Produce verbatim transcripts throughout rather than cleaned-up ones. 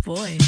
boy.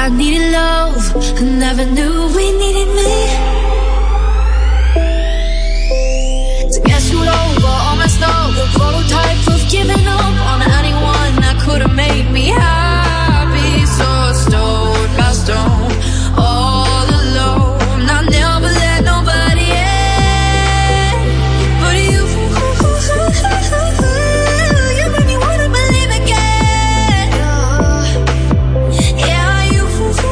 needed love, I never knew we needed me. To get screwed over, all messed up, the prototype of giving up on anyone that could have made me happy. So stone by stone, all alone, I never let nobody in but you. You made me wanna believe again. Yeah, you.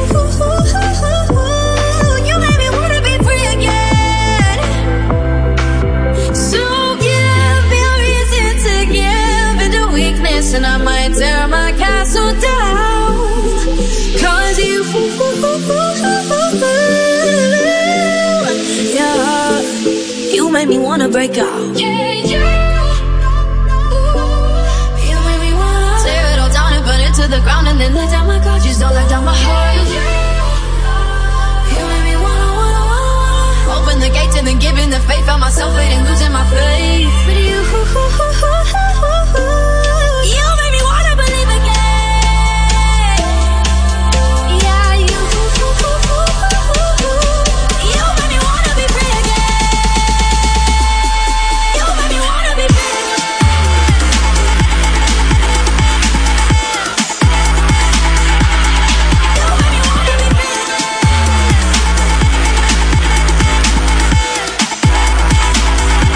You made me wanna be free again. So give me a reason to give into weakness, and I might tear my castle down. Cause you, yeah, you made me wanna break out. Yeah, you, you made me wanna tear it all down and burn it to the ground, and then let down my guard. You stole like down my heart. You made me wanna, wanna, wanna open the gates and then give in the faith. Found myself fading, losing my faith. But you, you made me wanna believe again. Yeah, you, you made me wanna be free again. You made me wanna be free again. You made me wanna be free again.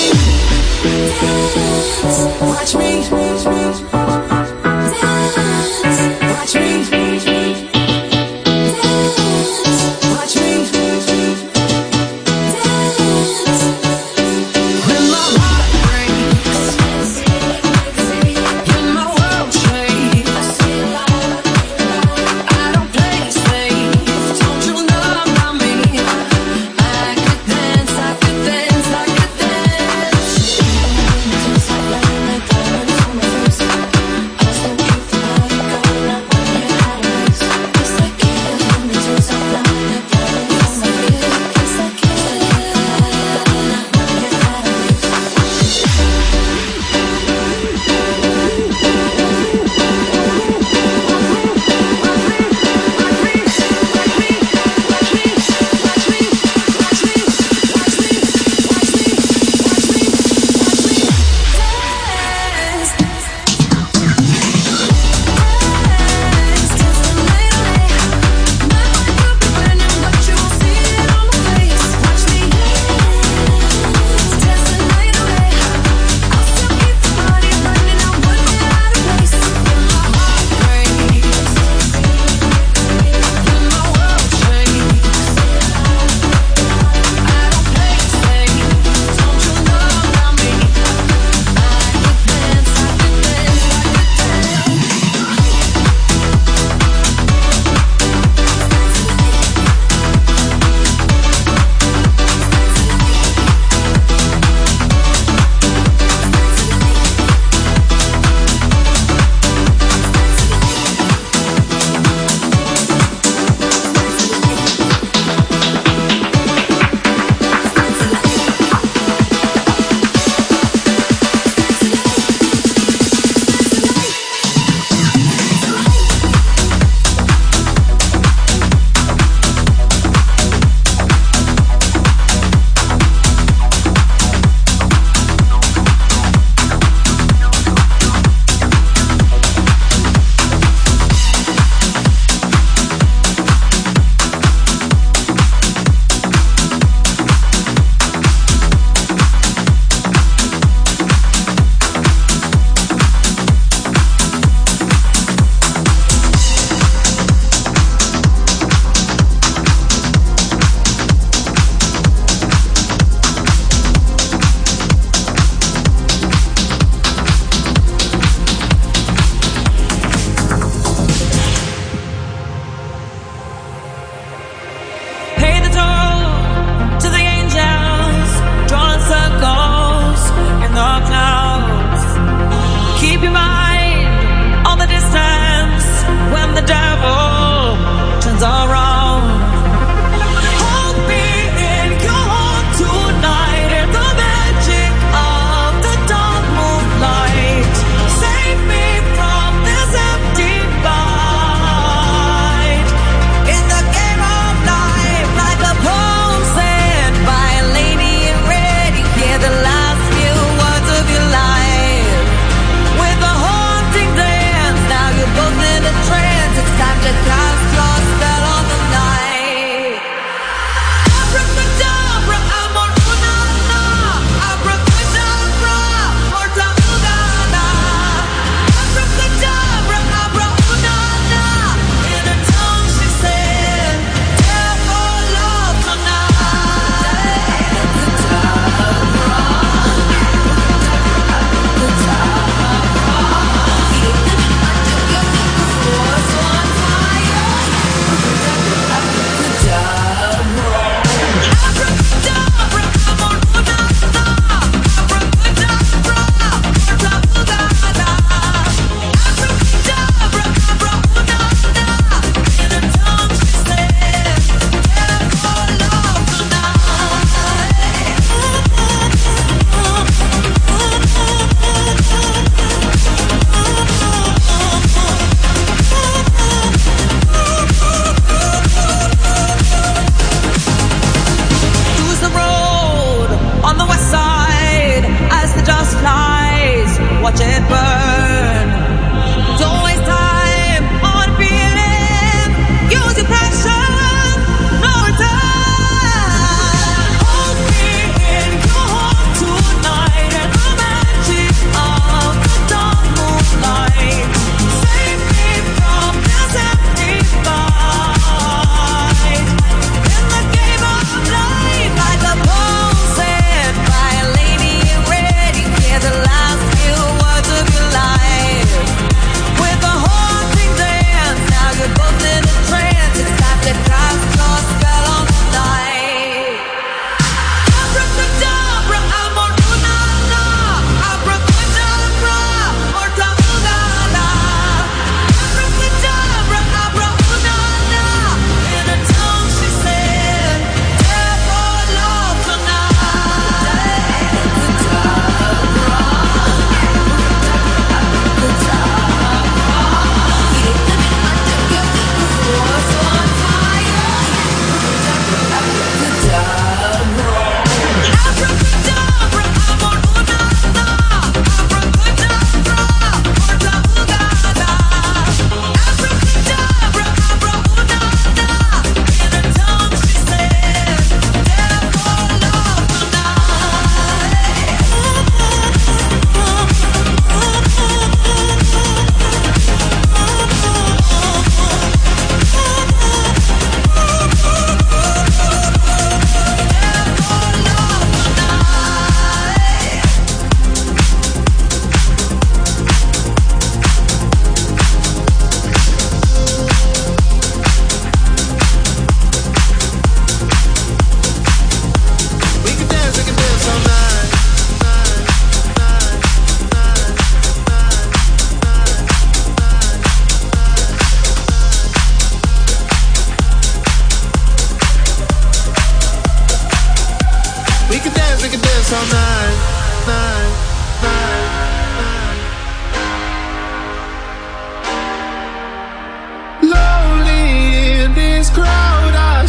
Dance, I could dance.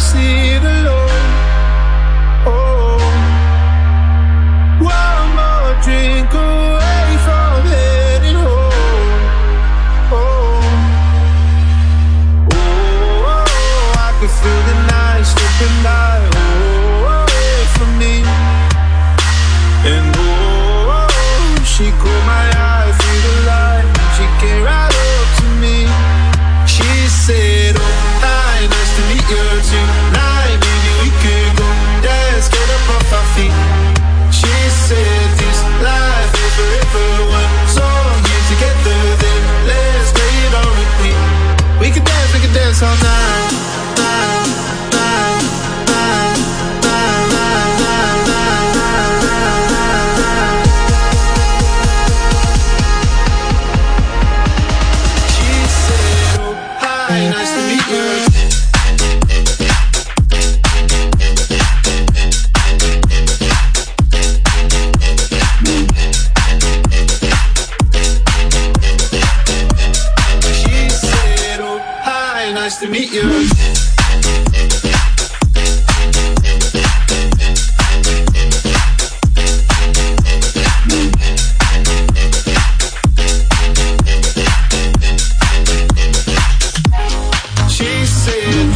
see the Lord. Oh, one more drink away from heading home. Oh, oh, I can feel the night slipping by, oh, away from me. And oh, she caught my eye through the light. She came right up to me. She said, oh, hi, nice to meet you tonight. Maybe we could go dance, get up off our feet. She said, this life is forever. One song here together, then let's play it on repeat. We could dance, we could dance all night, night, night, night, night, night, night, night, night. She said, oh, hi, nice to meet you. Nice to meet you. She said,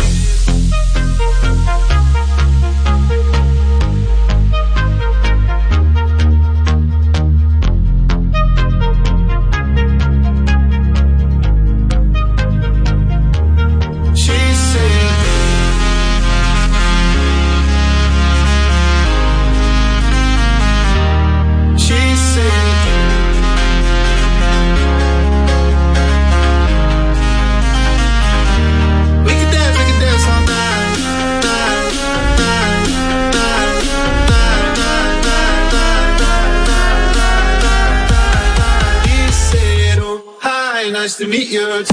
nice to meet you.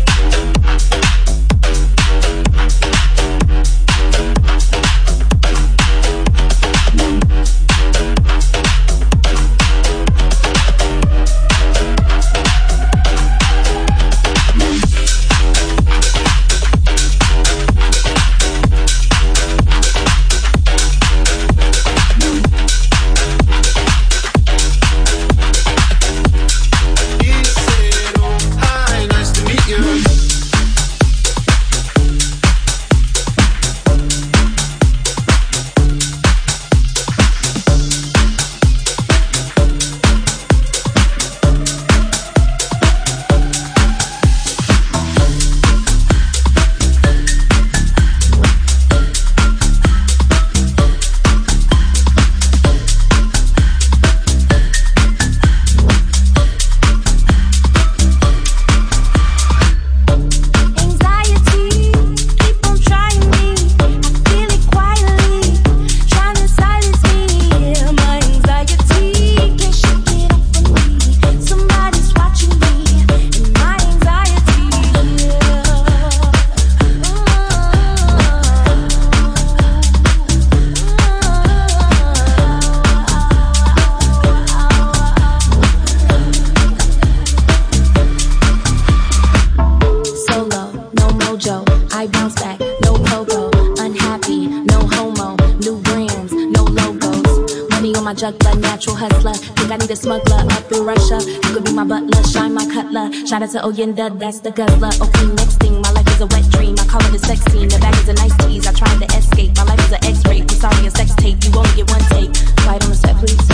Juggler, natural hustler. Think I need a smuggler up in Russia. You could be my butler, shine my cutler. Shout out to Oyenda, that's the guzzler. Okay, next thing, my life is a wet dream. I call it a sex scene. The bag is a nice tease. I tried to escape. My life is an X-ray. I'm sorry, a sex tape. You only get one take. Quiet on the set, please.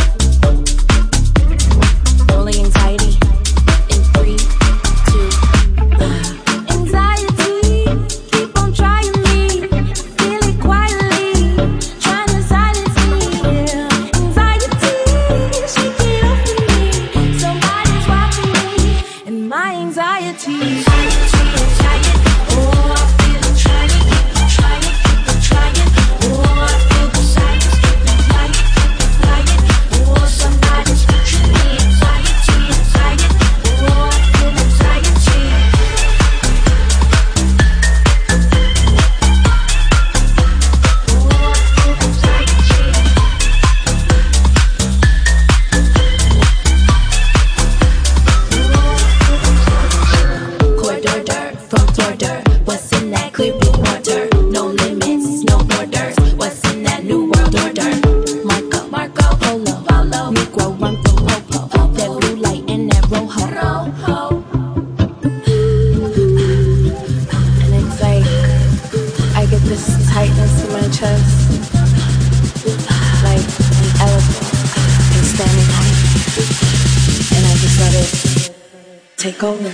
Rolling anxiety in three, two, one. Anxiety, keep on trying me. Feel it quietly, trying to silence me. Shake it off of me. Somebody's watching me, and my anxiety. Anxiety, anxiety. Oh, I feel it trying, keep on trying, keep on trying. Oh, I feel the silence, keep it flying, keep it flying. Oh, somebody's watching me. Anxiety, anxiety. Oh, I feel anxiety. Cola.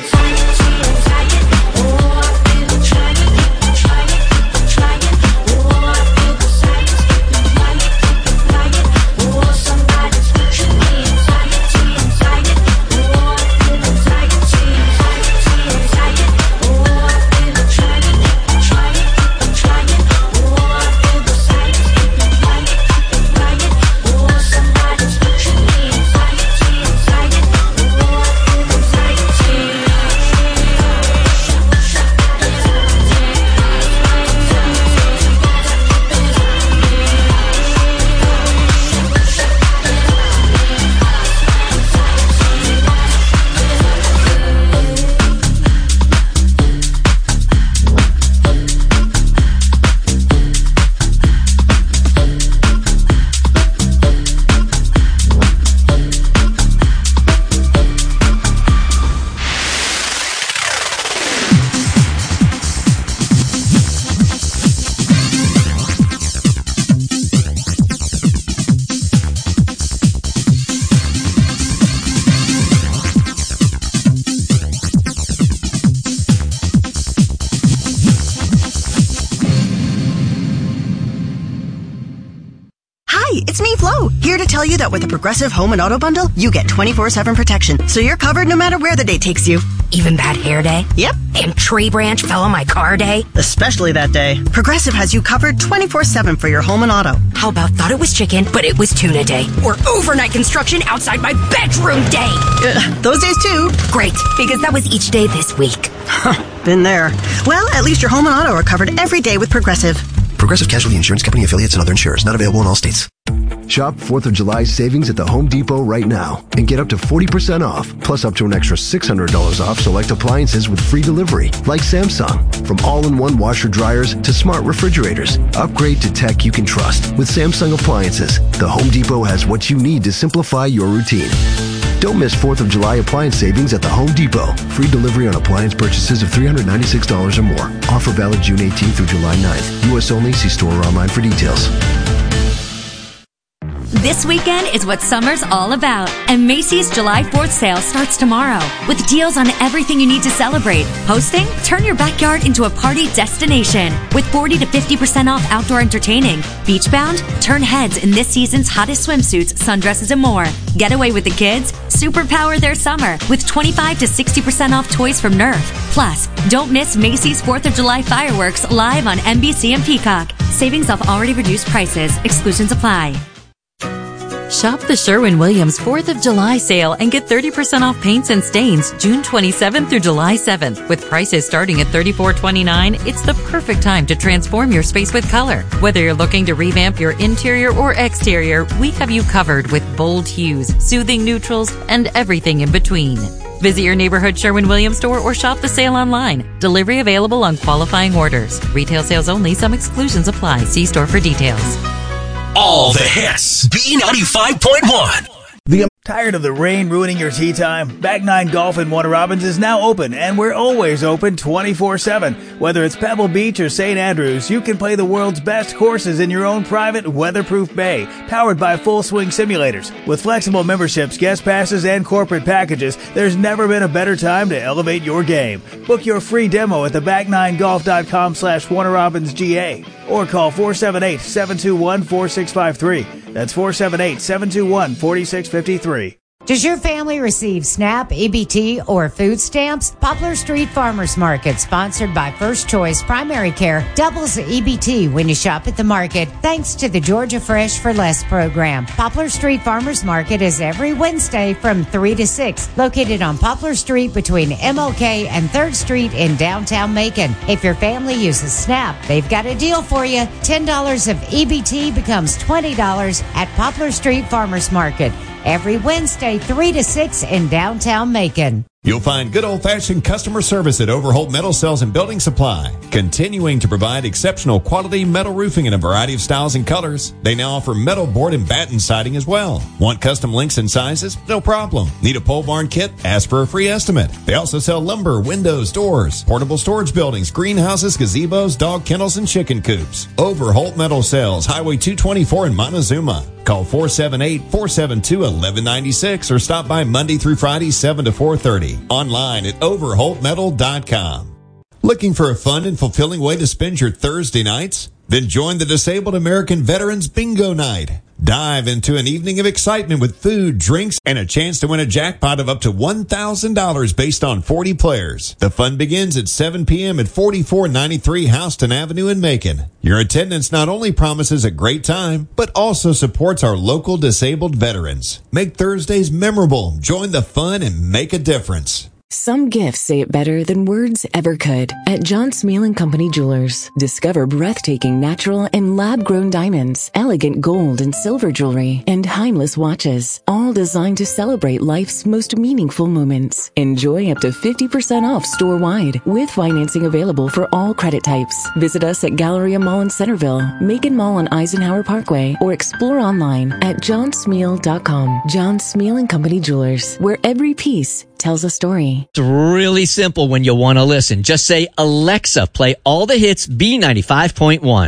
It's me, Flo, here to tell you that with the Progressive Home and Auto Bundle, you get twenty-four seven protection, so you're covered no matter where the day takes you. Even bad hair day? Yep. And tree branch fell on my car day? Especially that day. Progressive has you covered twenty-four seven for your home and auto. How about thought it was chicken, but it was tuna day? Or overnight construction outside my bedroom day? Uh, those days too. Great, because that was each day this week. Been there. Well, at least your home and auto are covered every day with Progressive. Progressive Casualty Insurance Company affiliates and other insurers. Not available in all states. Shop fourth of July savings at the Home Depot right now and get up to forty percent off, plus up to an extra six hundred dollars off select appliances with free delivery, like Samsung. From all-in-one washer dryers to smart refrigerators, upgrade to tech you can trust with Samsung appliances. The Home Depot has what you need to simplify your routine. Don't miss fourth of July appliance savings at the Home Depot. Free delivery on appliance purchases of three hundred ninety-six dollars or more. Offer valid June eighteenth through July ninth. U S only. See store or online for details. This weekend is what summer's all about, and Macy's July fourth sale starts tomorrow with deals on everything you need to celebrate. Hosting? Turn your backyard into a party destination with forty to fifty percent off outdoor entertaining. Beachbound? Turn heads in this season's hottest swimsuits, sundresses, and more. Get away with the kids? Superpower their summer with twenty-five to sixty percent off toys from Nerf. Plus, don't miss Macy's fourth of July fireworks live on N B C and Peacock. Savings off already reduced prices. Exclusions apply. Shop the Sherwin-Williams fourth of July sale and get thirty percent off paints and stains June twenty-seventh through July seventh. With prices starting at thirty-four twenty-nine, it's the perfect time to transform your space with color. Whether you're looking to revamp your interior or exterior, we have you covered with bold hues, soothing neutrals, and everything in between. Visit your neighborhood Sherwin-Williams store or shop the sale online. Delivery available on qualifying orders. Retail sales only. Some exclusions apply. See store for details. All the hits. B ninety-five point one. The Tired of the rain ruining your tea time? Back Nine Golf in Warner Robins is now open, and we're always open twenty-four seven. Whether it's Pebble Beach or Saint Andrews, you can play the world's best courses in your own private, weatherproof bay, powered by Full Swing Simulators. With flexible memberships, guest passes, and corporate packages, there's never been a better time to elevate your game. Book your free demo at the back nine golf dot com slash Warner Robins G A or call four seven eight, seven two one, four six five three. That's four seven eight, seven two one, four six five three. Does your family receive SNAP, E B T, or food stamps? Poplar Street Farmers Market, sponsored by First Choice Primary Care, doubles the E B T when you shop at the market, thanks to the Georgia Fresh for Less program. Poplar Street Farmers Market is every Wednesday from three to six, located on Poplar Street between M L K and third Street in downtown Macon. If your family uses SNAP, they've got a deal for you. ten dollars of E B T becomes twenty dollars at Poplar Street Farmers Market. Every Wednesday, three to six in downtown Macon. You'll find good old-fashioned customer service at Overholt Metal Sales and Building Supply, continuing to provide exceptional quality metal roofing in a variety of styles and colors. They now offer metal board and batten siding as well. Want custom lengths and sizes? No problem. Need a pole barn kit? Ask for a free estimate. They also sell lumber, windows, doors, portable storage buildings, greenhouses, gazebos, dog kennels, and chicken coops. Overholt Metal Sales, Highway two twenty-four in Montezuma. Call four seven eight, four seven two, one one nine six or stop by Monday through Friday, seven to four thirty. party. Online at overholt metal dot com. Looking for a fun and fulfilling way to spend your Thursday nights? Then join the Disabled American Veterans Bingo Night. Dive into an evening of excitement with food, drinks, and a chance to win a jackpot of up to one thousand dollars based on forty players. The fun begins at seven p.m. at forty-four ninety-three Houston Avenue in Macon. Your attendance not only promises a great time, but also supports our local disabled veterans. Make Thursdays memorable, join the fun, and make a difference. Some gifts say it better than words ever could. At John Smeal and Company Jewelers, discover breathtaking natural and lab-grown diamonds, elegant gold and silver jewelry, and timeless watches, all designed to celebrate life's most meaningful moments. Enjoy up to fifty percent off store-wide, with financing available for all credit types. Visit us at Galleria Mall in Centerville, Macon Mall on Eisenhower Parkway, or explore online at john smeal dot com. John Smeal and Company Jewelers, where every piece tells a story. It's really simple when you want to listen. Just say, Alexa, play all the hits B ninety-five point one.